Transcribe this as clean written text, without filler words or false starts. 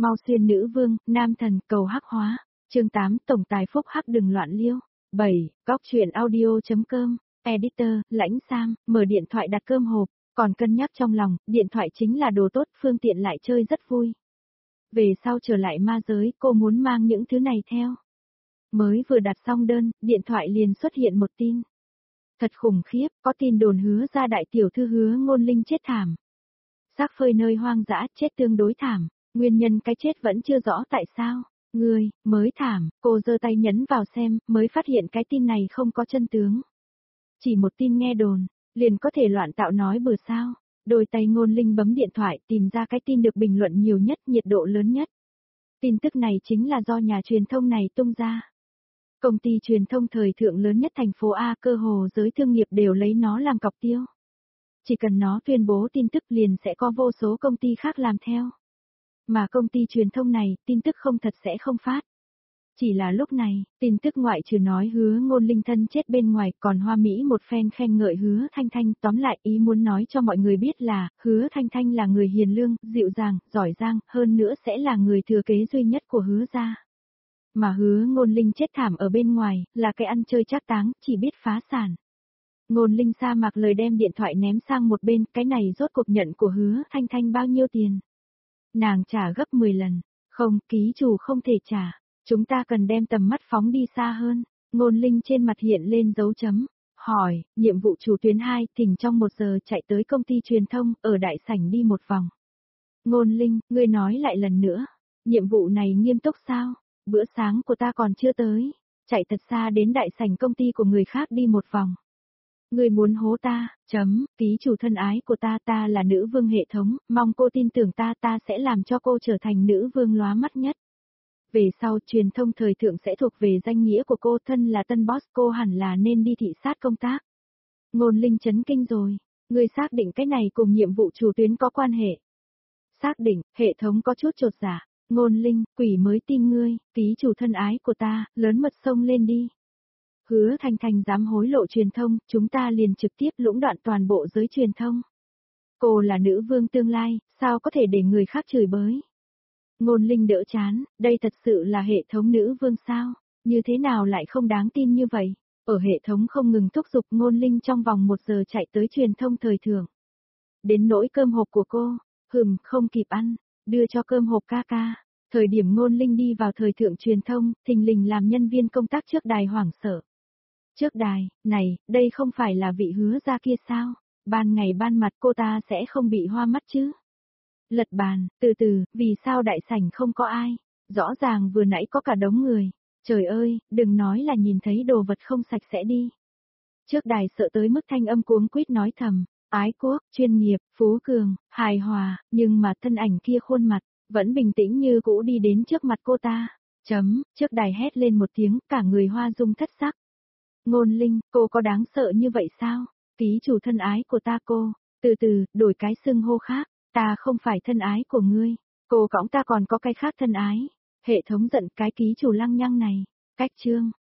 Mau xuyên nữ vương, nam thần, cầu hắc hóa. Chương 8, tổng tài phúc hắc đừng loạn liêu. 7. Góc truyện audio.com. Editor, Lãnh Sam, mở điện thoại đặt cơm hộp, còn cân nhắc trong lòng, điện thoại chính là đồ tốt, phương tiện lại chơi rất vui. Về sau trở lại ma giới, cô muốn mang những thứ này theo. Mới vừa đặt xong đơn, điện thoại liền xuất hiện một tin. Thật khủng khiếp, có tin đồn Hứa ra đại tiểu thư Hứa Ngôn Linh chết thảm. Xác phơi nơi hoang dã, chết tương đối thảm, nguyên nhân cái chết vẫn chưa rõ tại sao. Ngươi, mới thảm, cô giơ tay nhấn vào xem, mới phát hiện cái tin này không có chân tướng. Chỉ một tin nghe đồn, liền có thể loạn tạo nói bừa sao. Đôi tay Ngôn Linh bấm điện thoại tìm ra cái tin được bình luận nhiều nhất, nhiệt độ lớn nhất. Tin tức này chính là do nhà truyền thông này tung ra. Công ty truyền thông thời thượng lớn nhất thành phố A, cơ hồ giới thương nghiệp đều lấy nó làm cọc tiêu. Chỉ cần nó tuyên bố tin tức liền sẽ có vô số công ty khác làm theo. Mà công ty truyền thông này, tin tức không thật sẽ không phát. Chỉ là lúc này, tin tức ngoại trừ nói Hứa Ngôn Linh thân chết bên ngoài, còn Hoa Mỹ một phen khen ngợi Hứa Thanh Thanh, tóm lại ý muốn nói cho mọi người biết là, Hứa Thanh Thanh là người hiền lương, dịu dàng, giỏi giang, hơn nữa sẽ là người thừa kế duy nhất của Hứa gia. Mà Hứa Ngôn Linh chết thảm ở bên ngoài, là cái ăn chơi trác táng, chỉ biết phá sản. Ngôn Linh sa mạc lời đem điện thoại ném sang một bên, cái này rốt cuộc nhận của Hứa Thanh Thanh bao nhiêu tiền? Nàng trả gấp 10 lần, không, ký chủ không thể trả, chúng ta cần đem tầm mắt phóng đi xa hơn. Ngôn Linh trên mặt hiện lên dấu chấm, hỏi, nhiệm vụ chủ tuyến 2, thỉnh trong 1 giờ chạy tới công ty truyền thông, ở đại sảnh đi một vòng. Ngôn Linh, ngươi nói lại lần nữa, nhiệm vụ này nghiêm túc sao? Bữa sáng của ta còn chưa tới, chạy thật xa đến đại sảnh công ty của người khác đi một vòng. Ngươi muốn hố ta, ký chủ thân ái của ta là nữ vương hệ thống, mong cô tin tưởng ta sẽ làm cho cô trở thành nữ vương lóa mắt nhất. Về sau truyền thông thời thượng sẽ thuộc về danh nghĩa của cô, thân là tân boss, cô hẳn là nên đi thị sát công tác. Ngôn Linh chấn kinh rồi, ngươi xác định cái này cùng nhiệm vụ chủ tuyến có quan hệ. Xác định, hệ thống có chút chột dạ. Ngôn Linh, quỷ mới tin ngươi, ký chủ thân ái của ta, lớn mật xông lên đi. Hứa Thanh Thanh dám hối lộ truyền thông, chúng ta liền trực tiếp lũng đoạn toàn bộ giới truyền thông. Cô là nữ vương tương lai, sao có thể để người khác chửi bới? Ngôn Linh đỡ chán, đây thật sự là hệ thống nữ vương sao? Như thế nào lại không đáng tin như vậy? Ở hệ thống không ngừng thúc giục Ngôn Linh trong vòng 1 giờ chạy tới truyền thông thời thượng. Đến nỗi cơm hộp của cô, không kịp ăn, đưa cho cơm hộp ca ca. Thời điểm Ngôn Linh đi vào thời thượng truyền thông, thình lình làm nhân viên công tác trước đài hoảng sợ. Trước đài, này, đây không phải là vị Hứa ra kia sao? Ban ngày ban mặt cô ta sẽ không bị hoa mắt chứ? Lật bàn, từ từ, vì sao đại sảnh không có ai? Rõ ràng vừa nãy có cả đống người. Trời ơi, đừng nói là nhìn thấy đồ vật không sạch sẽ đi. Trước đài sợ tới mức thanh âm cuống quýt nói thầm, ái quốc, chuyên nghiệp, phú cường, hài hòa, nhưng mà thân ảnh kia khuôn mặt, vẫn bình tĩnh như cũ đi đến trước mặt cô ta. Trước đài hét lên một tiếng, cả người hoa dung thất sắc. Ngôn Linh, cô có đáng sợ như vậy sao? Ký chủ thân ái của ta cô, từ từ, đổi cái xưng hô khác, ta không phải thân ái của ngươi, cô cõng ta còn có cái khác thân ái. Hệ thống giận cái ký chủ lăng nhăng này, cách chương.